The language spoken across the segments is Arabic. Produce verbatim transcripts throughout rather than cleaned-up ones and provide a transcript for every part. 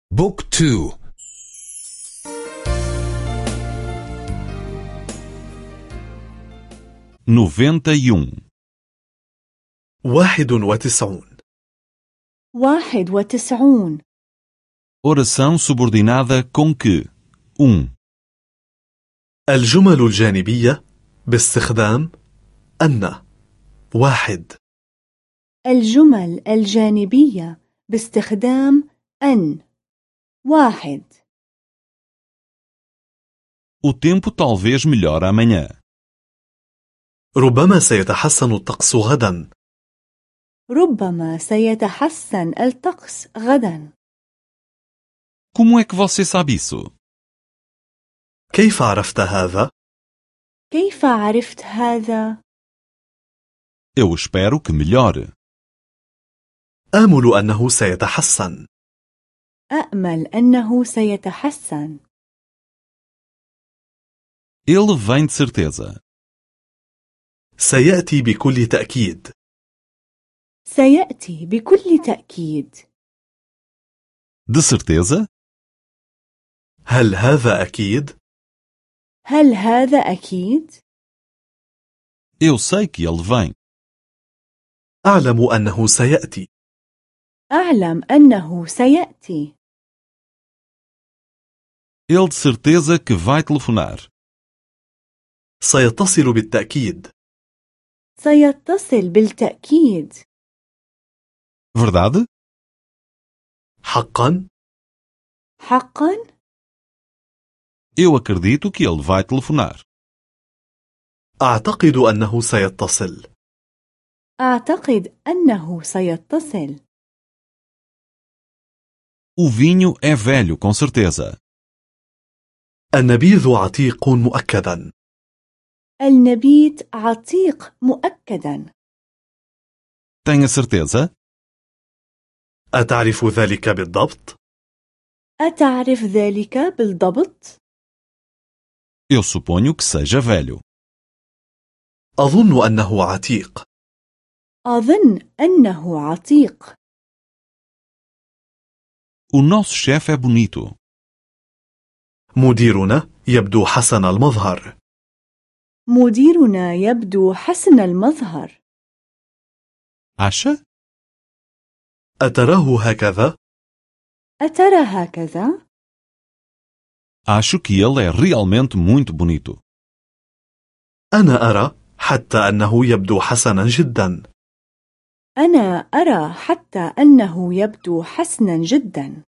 بوك تو. noventa e um. واحد وتسعون. واحد وتسعون. Oração subordinada com que. um. الجمل الجانبية باستخدام أن. واحد. الجمل الجانبية باستخدام أن. واحد. O tempo talvez melhore amanhã. ربما سيتحسن الطقس غدا. ربما سيتحسن الطقس غدا. Como é que você sabe isso? كيف عرفت هذا؟ كيف عرفت هذا؟ Eu espero que melhore. آمل أنه سيتحسن. أأمل أنه سيتحسن. Ele vem de certeza. سيأتي بكل تأكيد. سيأتي بكل تأكيد. De certeza? هل هذا أكيد؟ هل هذا أكيد؟ Eu sei que ele vem. أعلم أنه سيأتي. أعلم أنه سيأتي. Ele de certeza que vai telefonar. سيتصل بالتأكيد. سيتصل بالتأكيد. Verdade? حقا؟ حقا؟ Eu acredito que ele vai telefonar. أعتقد أنه سيتصل. أعتقد أنه سيتصل. O vinho é velho, com certeza. النبيذ عتيق مؤكدا. النبيت عتيق مؤكدا. Tenha certeza? أتعرف ذلك بالضبط؟ أتعرف ذلك بالضبط؟ Eu suponho que seja velho. أظن أنه عتيق. أظن أنه عتيق. O nosso chefe é bonito. مديرنا يبدو حسن المظهر. مديرنا يبدو حسن المظهر. Acha? أتراه هكذا؟ أترى هكذا؟ Acho que ele é realmente muito bonito. أنا أرى حتى أنه يبدو حسنا جدا. أنا أرى حتى أنه يبدو حسنا جدا.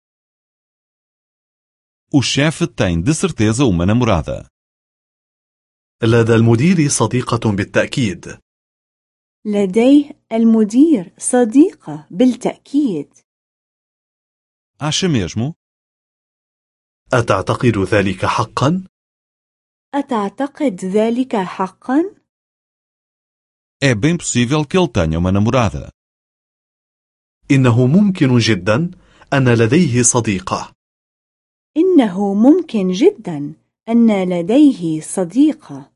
O chefe tem de certeza uma namorada. لدى المدير صديقة بالتأكيد. لديه المدير صديقة بالتأكيد. Acha mesmo? أتعتقد ذلك حقا؟ أتعتقد ذلك حقا؟ É bem possível que ele tenha uma namorada. إنه ممكن جدا أن لديه صديقة. إنه ممكن جدا أن لديه صديقة.